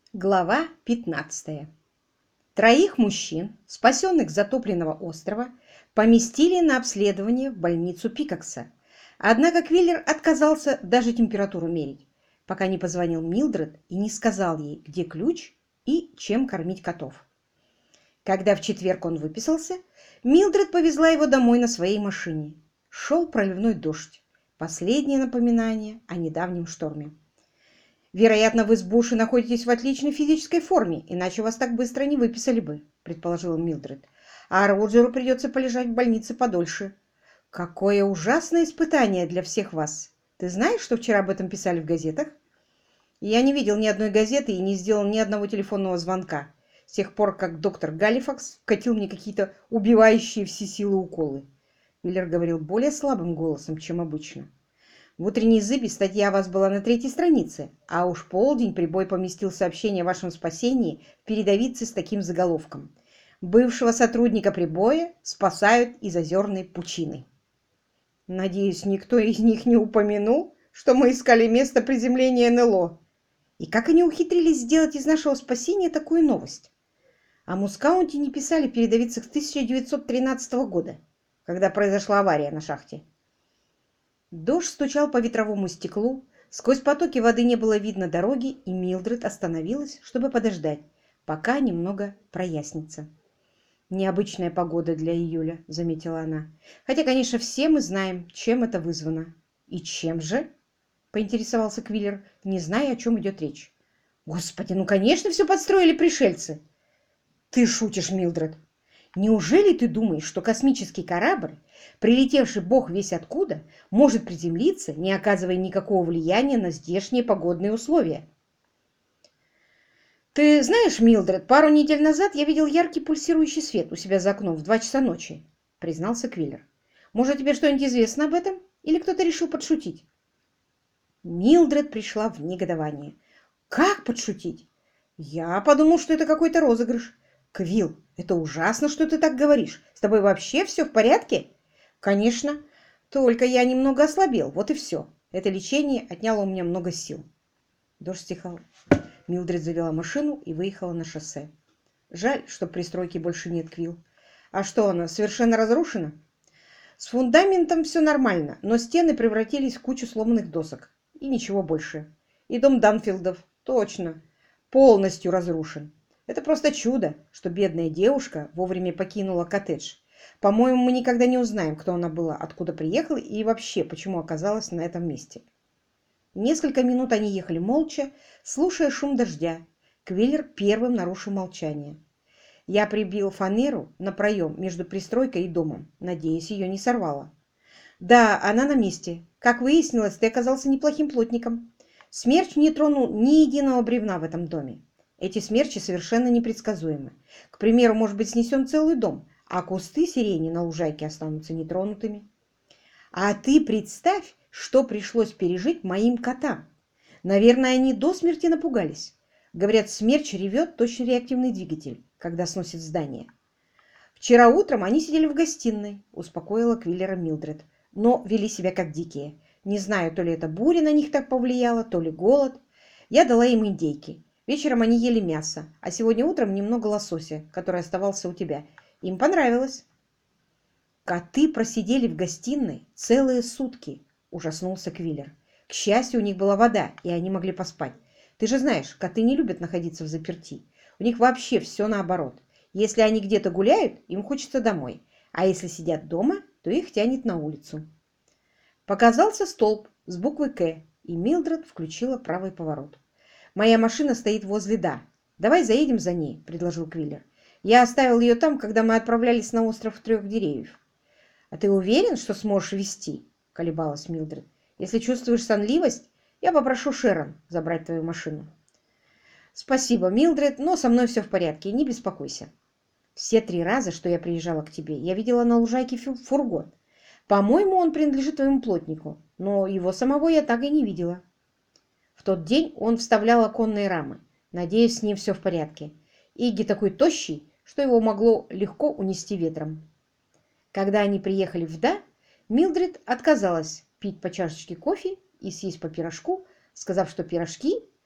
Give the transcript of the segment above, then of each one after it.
Глава 15. Троих мужчин, спасенных с затопленного острова, поместили на обследование в больницу Пикакса. Однако Квиллер отказался даже температуру мерить, пока не позвонил Милдред и не сказал ей, где ключ и чем кормить котов. Когда в четверг он выписался, Милдред повезла его домой на своей машине. Шел проливной дождь. Последнее напоминание о недавнем шторме. «Вероятно, вы с Буши находитесь в отличной физической форме, иначе вас так быстро не выписали бы», — предположила Милдред. «А Роджеру придется полежать в больнице подольше. Какое ужасное испытание для всех вас! Ты знаешь, что вчера об этом писали в газетах?» «Я не видел ни одной газеты и не сделал ни одного телефонного звонка с тех пор, как доктор Галифакс вкатил мне какие-то убивающие все силы уколы». Миллер говорил более слабым голосом, чем обычно. В утренней зыбе статья о вас была на 3-й странице, а уж полдень прибой поместил сообщение о вашем спасении в передовице с таким заголовком: «Бывшего сотрудника прибоя спасают из озерной пучины». Надеюсь, никто из них не упомянул, что мы искали место приземления НЛО. И как они ухитрились сделать из нашего спасения такую новость? О Мускаунте не писали в передовицах с 1913 года, когда произошла авария на шахте. Дождь стучал по ветровому стеклу, сквозь потоки воды не было видно дороги, и Милдред остановилась, чтобы подождать, пока немного прояснится. «Необычная погода для июля», — заметила она. «Хотя, конечно, все мы знаем, чем это вызвано». «И чем же?» — поинтересовался Квиллер, не зная, о чем идет речь. «Господи, ну, конечно, все подстроили пришельцы!» «Ты шутишь, Милдред! Неужели ты думаешь, что космический корабль, прилетевший бог весть откуда, может приземлиться, не оказывая никакого влияния на здешние погодные условия?» «Ты знаешь, Милдред, пару недель назад я видел яркий пульсирующий свет у себя за окном в 2 часа ночи», — признался Квиллер. «Может, тебе что-нибудь известно об этом? Или кто-то решил подшутить?» Милдред пришла в негодование. «Как подшутить? Я подумал, что это какой-то розыгрыш. Квилл, это ужасно, что ты так говоришь. С тобой вообще все в порядке?» «Конечно. Только я немного ослабел. Вот и все. Это лечение отняло у меня много сил». Дождь стихал. Милдред завела машину и выехала на шоссе. «Жаль, что пристройки больше нет, Квилл. А что, она совершенно разрушена?» «С фундаментом все нормально, но стены превратились в кучу сломанных досок. И ничего больше. И дом Данфилдов, точно, полностью разрушен. Это просто чудо, что бедная девушка вовремя покинула коттедж. По-моему, мы никогда не узнаем, кто она была, откуда приехала и вообще, почему оказалась на этом месте». Несколько минут они ехали молча, слушая шум дождя. Квиллер первым нарушил молчание. «Я прибил фанеру на проем между пристройкой и домом. Надеюсь, ее не сорвало». «Да, она на месте. Как выяснилось, ты оказался неплохим плотником. Смерч не тронул ни единого бревна в этом доме. Эти смерчи совершенно непредсказуемы. К примеру, может быть снесен целый дом, а кусты сирени на лужайке останутся нетронутыми. А ты представь, что пришлось пережить моим котам. Наверное, они до смерти напугались. Говорят, смерч ревет точно реактивный двигатель, когда сносит здание. Вчера утром они сидели в гостиной, успокоила Квиллера Милдред, но вели себя как дикие. Не знаю, то ли эта буря на них так повлияла, то ли голод. Я дала им индейки. Вечером они ели мясо, а сегодня утром немного лосося, который оставался у тебя. Им понравилось. Коты просидели в гостиной целые сутки, ужаснулся Квиллер. К счастью, у них была вода, и они могли поспать. Ты же знаешь, коты не любят находиться в заперти. У них вообще все наоборот. Если они где-то гуляют, им хочется домой. А если сидят дома, то их тянет на улицу. Показался столб с буквой «К», и Милдред включила правый поворот. «Моя машина стоит возле «Да». Давай заедем за ней», — предложил Квиллер. «Я оставил ее там, когда мы отправлялись на остров 3 деревьев». «А ты уверен, что сможешь везти?» — колебалась Милдред. «Если чувствуешь сонливость, я попрошу Шерон забрать твою машину». «Спасибо, Милдред, но со мной все в порядке, не беспокойся. Все 3 раза, что я приезжала к тебе, я видела на лужайке фургон. По-моему, он принадлежит твоему плотнику, но его самого я так и не видела. В тот день он вставлял оконные рамы. Надеюсь, с ним все в порядке. Игги такой тощий, что его могло легко унести ветром». Когда они приехали в Да, Милдред отказалась пить по чашечке кофе и съесть по пирожку, сказав, что пирожки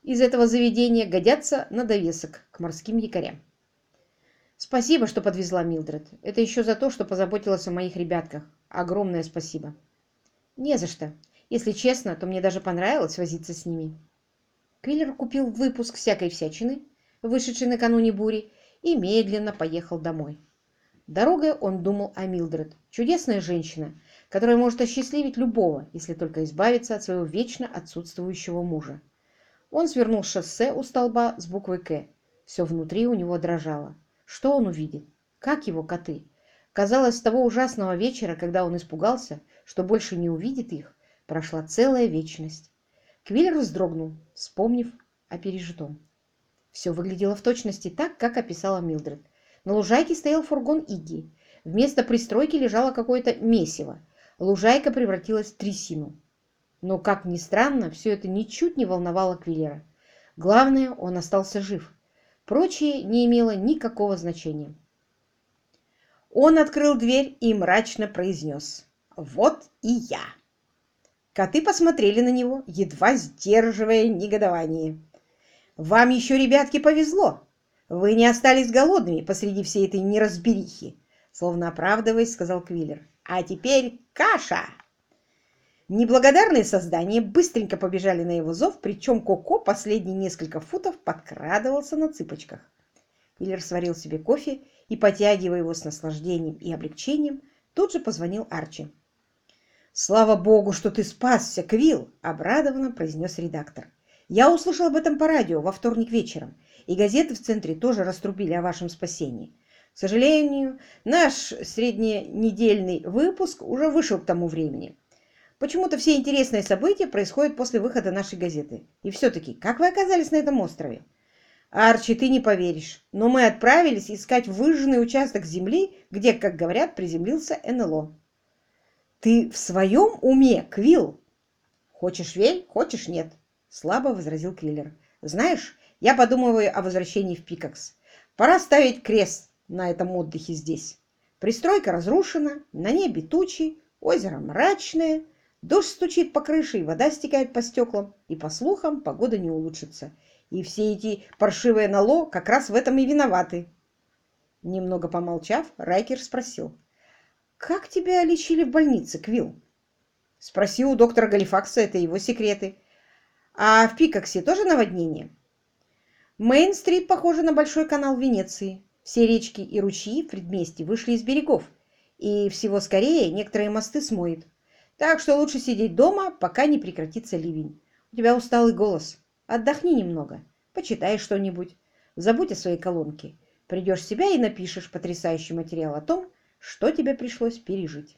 из этого заведения годятся на довесок к морским якорям. Спасибо, что подвезла, Милдред. Это еще за то, что позаботилась о моих ребятках. Огромное спасибо. Не за что. Если честно, то мне даже понравилось возиться с ними. Квиллер купил выпуск всякой всячины, вышедший накануне бури, и медленно поехал домой. Дорогой он думал о Милдред. Чудесная женщина, которая может осчастливить любого, если только избавиться от своего вечно отсутствующего мужа. Он свернул с шоссе у столба с буквой «К». Все внутри у него дрожало. Что он увидит? Как его коты? Казалось, с того ужасного вечера, когда он испугался, что больше не увидит их, прошла целая вечность. Квиллер вздрогнул, вспомнив о пережитом. Все выглядело в точности так, как описала Милдред. На лужайке стоял фургон Игги. Вместо пристройки лежало какое-то месиво. Лужайка превратилась в трясину. Но, как ни странно, все это ничуть не волновало Квиллера. Главное, он остался жив. Прочее не имело никакого значения. Он открыл дверь и мрачно произнес: «Вот и я». Коты посмотрели на него, едва сдерживая негодование. «Вам еще, ребятки, повезло. Вы не остались голодными посреди всей этой неразберихи», словно оправдываясь, сказал Квиллер. «А теперь каша!» Неблагодарные создания быстренько побежали на его зов, причем Коко последние несколько футов подкрадывался на цыпочках. Квиллер сварил себе кофе и, потягивая его с наслаждением и облегчением, тут же позвонил Арчи. «Слава богу, что ты спасся, Квилл!» — обрадованно произнес редактор. «Я услышал об этом по радио во вторник вечером, и газеты в центре тоже раструбили о вашем спасении. К сожалению, наш средненедельный выпуск уже вышел к тому времени. Почему-то все интересные события происходят после выхода нашей газеты. И все-таки, как вы оказались на этом острове? Арчи, ты не поверишь, но мы отправились искать выжженный участок земли, где, как говорят, приземлился НЛО». «Ты в своем уме, Квилл?» «Хочешь верь, хочешь нет», — слабо возразил Квиллер. «Знаешь, я подумываю о возвращении в Пикакс. Пора ставить крест на этом отдыхе здесь. Пристройка разрушена, на небе тучи, озеро мрачное, дождь стучит по крыше, и вода стекает по стеклам, и, по слухам, погода не улучшится. И все эти паршивые НЛО как раз в этом и виноваты». Немного помолчав, Райкер спросил: «Как тебя лечили в больнице, Квилл?» «Спроси у доктора Галифакса, это его секреты». «А в Пикаксе тоже наводнение?» «Мейн-стрит похожа на большой канал в Венеции. Все речки и ручьи в предместье вышли из берегов, и всего скорее некоторые мосты смоет. Так что лучше сидеть дома, пока не прекратится ливень. У тебя усталый голос. Отдохни немного, почитай что-нибудь, забудь о своей колонке. Придешь в себя и напишешь потрясающий материал о том, что тебе пришлось пережить».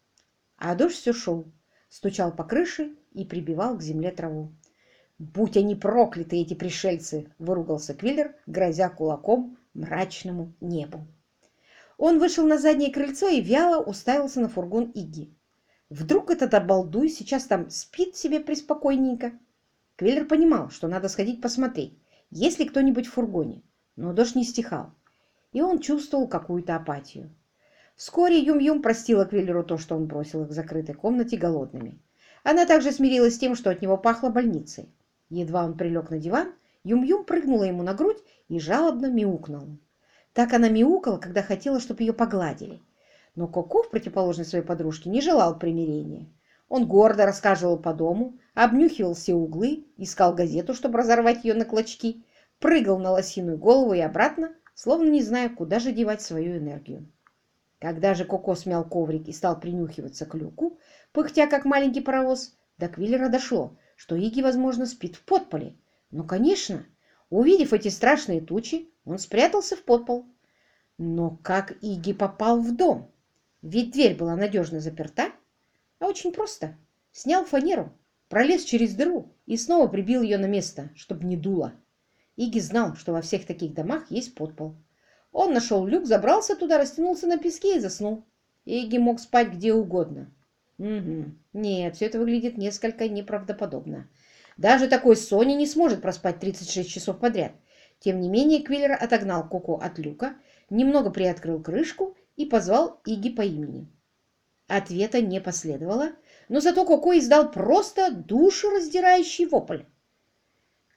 А дождь все шел, стучал по крыше и прибивал к земле траву. «Будь они прокляты, эти пришельцы!» — выругался Квиллер, грозя кулаком мрачному небу. Он вышел на заднее крыльцо и вяло уставился на фургон Игги. Вдруг этот обалдуй сейчас там спит себе преспокойненько? Квиллер понимал, что надо сходить посмотреть, есть ли кто-нибудь в фургоне, но дождь не стихал, и он чувствовал какую-то апатию. Вскоре Юм-Юм простила Квиллеру то, что он бросил их в закрытой комнате голодными. Она также смирилась с тем, что от него пахло больницей. Едва он прилег на диван, Юм-Юм прыгнула ему на грудь и жалобно мяукнула. Так она мяукала, когда хотела, чтобы ее погладили. Но Коко, в противоположность своей подружке, не желал примирения. Он гордо рассказывал по дому, обнюхивал все углы, искал газету, чтобы разорвать ее на клочки, прыгал на лосиную голову и обратно, словно не зная, куда же девать свою энергию. Когда же Коко смял коврик и стал принюхиваться к люку, пыхтя как маленький паровоз, до Квиллера дошло, что Игги, возможно, спит в подполе. Но, конечно, увидев эти страшные тучи, он спрятался в подпол. Но как Игги попал в дом? Ведь дверь была надежно заперта. А очень просто. Снял фанеру, пролез через дыру и снова прибил ее на место, чтобы не дуло. Игги знал, что во всех таких домах есть подпол. Он нашел люк, забрался туда, растянулся на песке и заснул. Игги мог спать где угодно. Угу. Нет, все это выглядит несколько неправдоподобно. Даже такой Соня не сможет проспать 36 часов подряд. Тем не менее, Квиллер отогнал Коко от люка, немного приоткрыл крышку и позвал Игги по имени. Ответа не последовало, но зато Коко издал просто душераздирающий вопль.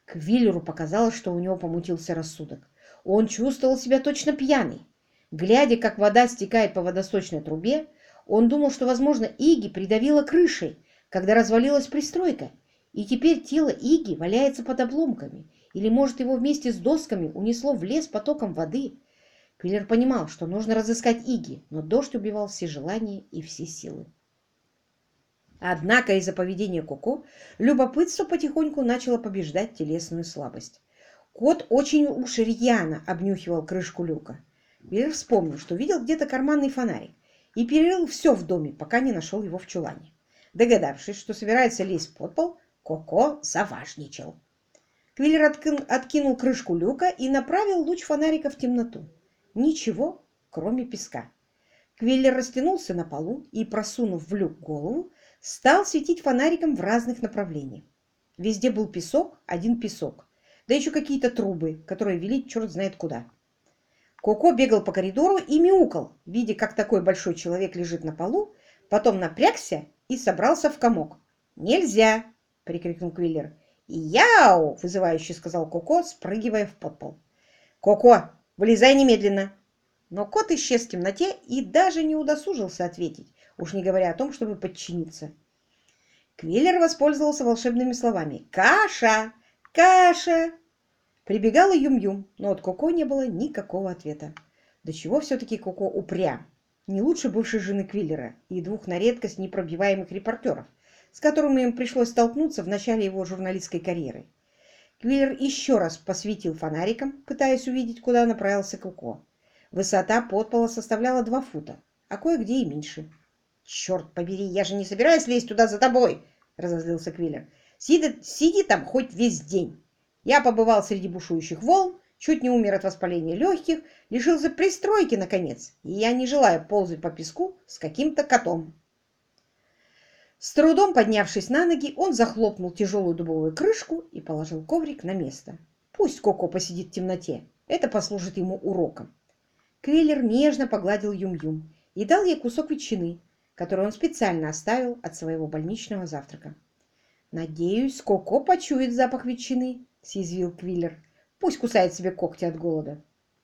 Квиллеру показалось, что у него помутился рассудок. Он чувствовал себя точно пьяный. Глядя, как вода стекает по водосточной трубе, он думал, что, возможно, Иги придавило крышей, когда развалилась пристройка, и теперь тело Иги валяется под обломками, или, может, его вместе с досками унесло в лес потоком воды. Квиллер понимал, что нужно разыскать Иги, но дождь убивал все желания и все силы. Однако из-за поведения Коко любопытство потихоньку начало побеждать телесную слабость. Кот очень уж рьяно обнюхивал крышку люка. Квиллер вспомнил, что видел где-то карманный фонарик, и перерыл все в доме, пока не нашел его в чулане. Догадавшись, что собирается лезть под пол, Коко заважничал. Квиллер откинул крышку люка и направил луч фонарика в темноту. Ничего, кроме песка. Квиллер растянулся на полу и, просунув в люк голову, стал светить фонариком в разных направлениях. Везде был песок, один песок, да еще какие-то трубы, которые вели черт знает куда. Коко бегал по коридору и мяукал, видя, как такой большой человек лежит на полу, потом напрягся и собрался в комок. «Нельзя!» — прикрикнул Квиллер. «Яу!» — вызывающе сказал Коко, спрыгивая в подпол. «Коко, вылезай немедленно!» Но кот исчез в темноте и даже не удосужился ответить, уж не говоря о том, чтобы подчиниться. Квиллер воспользовался волшебными словами. «Каша! Каша!» Прибегала Юм-Юм, но от Коко не было никакого ответа. До чего все-таки Коко упрям? Не лучше бывшей жены Квиллера и двух на редкость непробиваемых репортеров, с которыми им пришлось столкнуться в начале его журналистской карьеры. Квиллер еще раз посветил фонариком, пытаясь увидеть, куда направился Коко. Высота подпола составляла 2 фута, а кое-где и меньше. «Черт побери, я же не собираюсь лезть туда за тобой!» — разозлился Квиллер. «Сиди там хоть весь день. Я побывал среди бушующих волн, чуть не умер от воспаления легких, лишился пристройки, наконец, и я не желаю ползать по песку с каким-то котом». С трудом поднявшись на ноги, он захлопнул тяжелую дубовую крышку и положил коврик на место. Пусть Коко посидит в темноте, это послужит ему уроком. Квиллер нежно погладил Юм-Юм и дал ей кусок ветчины, который он специально оставил от своего больничного завтрака. «Надеюсь, Коко почует запах ветчины», — съязвил Квиллер. «Пусть кусает себе когти от голода».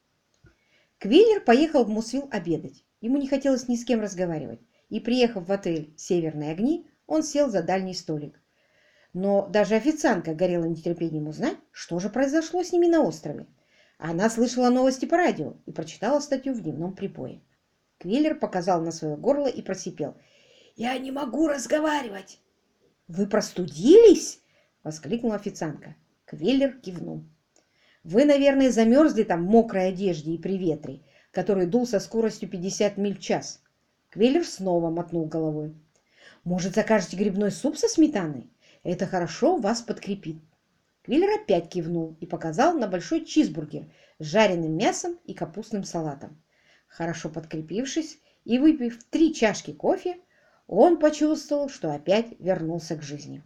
Квиллер поехал в Мусвилл обедать. Ему не хотелось ни с кем разговаривать, и, приехав в отель «Северные огни», он сел за дальний столик. Но даже официантка горела нетерпением узнать, что же произошло с ними на острове. Она слышала новости по радио и прочитала статью в дневном прибое. Квиллер показал на свое горло и просипел. «Я не могу разговаривать!» «Вы простудились?» — воскликнула официантка. Квиллер кивнул. «Вы, наверное, замерзли там в мокрой одежде и при ветре, который дул со скоростью 50 миль в час». Квиллер снова мотнул головой. «Может, закажете грибной суп со сметаной? Это хорошо вас подкрепит». Квиллер опять кивнул и показал на большой чизбургер с жареным мясом и капустным салатом. Хорошо подкрепившись и выпив 3 чашки кофе, он почувствовал, что опять вернулся к жизни.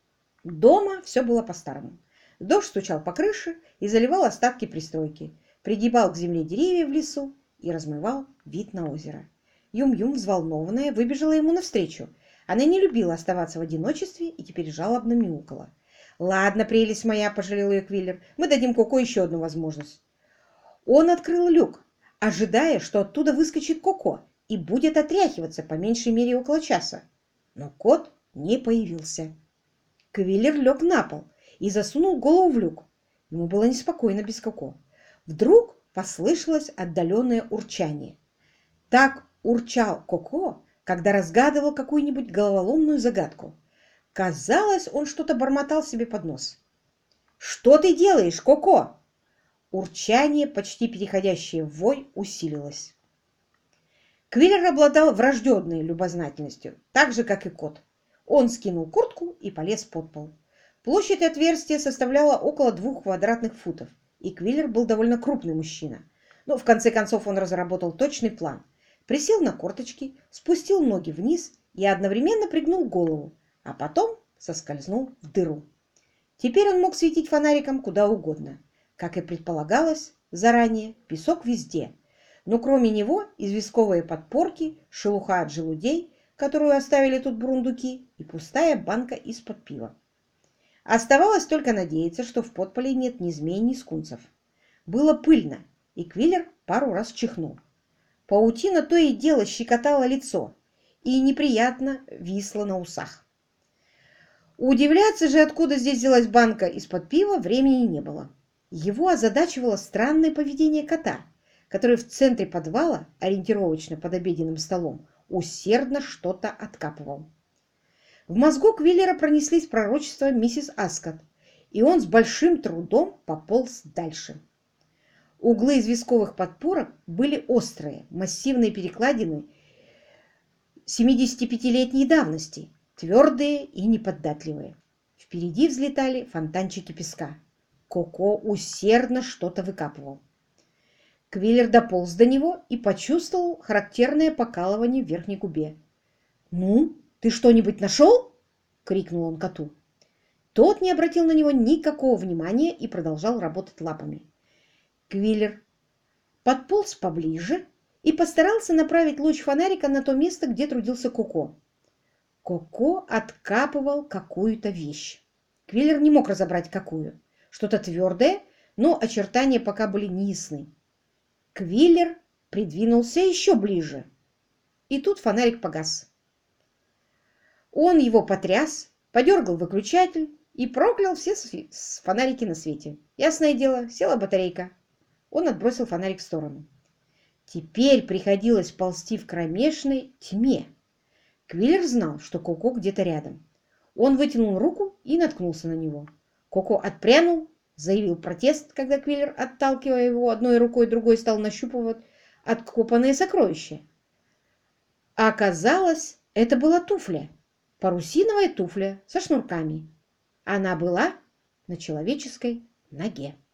Дома все было по-старому. Дождь стучал по крыше и заливал остатки пристройки, пригибал к земле деревья в лесу и размывал вид на озеро. Юм-Юм, взволнованная, выбежала ему навстречу. Она не любила оставаться в одиночестве и теперь жалобно мяукала. «Ладно, прелесть моя», — пожалел ее Квиллер, — «мы дадим Коко еще одну возможность». Он открыл люк, ожидая, что оттуда выскочит Коко и будет отряхиваться по меньшей мере около часа. Но кот не появился. Квиллер лег на пол и засунул голову в люк. Ему было неспокойно без Коко. Вдруг послышалось отдаленное урчание. Так урчал Коко, когда разгадывал какую-нибудь головоломную загадку. Казалось, он что-то бормотал себе под нос. «Что ты делаешь, Коко?» Урчание, почти переходящее в вой, усилилось. Квиллер обладал врожденной любознательностью, так же, как и кот. Он скинул куртку и полез под пол. Площадь отверстия составляла около 2 квадратных футов, и Квиллер был довольно крупный мужчина. Но в конце концов он разработал точный план. Присел на корточки, спустил ноги вниз и одновременно пригнул голову, а потом соскользнул в дыру. Теперь он мог светить фонариком куда угодно. Как и предполагалось заранее, песок везде, но кроме него известковые подпорки, шелуха от желудей, которую оставили тут бурундуки, и пустая банка из-под пива. Оставалось только надеяться, что в подполе нет ни змей, ни скунсов. Было пыльно, и Квиллер пару раз чихнул. Паутина то и дело щекотала лицо и неприятно висла на усах. Удивляться же, откуда здесь взялась банка из-под пива, времени не было. Его озадачивало странное поведение кота, который в центре подвала, ориентировочно под обеденным столом, усердно что-то откапывал. В мозгу Квиллера пронеслись пророчества миссис Аскот, и он с большим трудом пополз дальше. Углы известковых подпорок были острые, массивные перекладины 75-летней давности, твердые и неподатливые. Впереди взлетали фонтанчики песка. Коко усердно что-то выкапывал. Квиллер дополз до него и почувствовал характерное покалывание в верхней губе. «Ну, ты что-нибудь нашел?» — крикнул он коту. Тот не обратил на него никакого внимания и продолжал работать лапами. Квиллер подполз поближе и постарался направить луч фонарика на то место, где трудился Коко. Коко откапывал какую-то вещь. Квиллер не мог разобрать, какую. Что-то твердое, но очертания пока были неясны. Квиллер придвинулся еще ближе, и тут фонарик погас. Он его потряс, подергал выключатель и проклял все фонарики на свете. Ясное дело, села батарейка. Он отбросил фонарик в сторону. Теперь приходилось ползти в кромешной тьме. Квиллер знал, что Коко где-то рядом. Он вытянул руку и наткнулся на него. Коко отпрянул, заявил протест, когда Квиллер, отталкивая его одной рукой, другой стал нащупывать откопанные сокровища. А оказалось, это была туфля, парусиновая туфля со шнурками. Она была на человеческой ноге.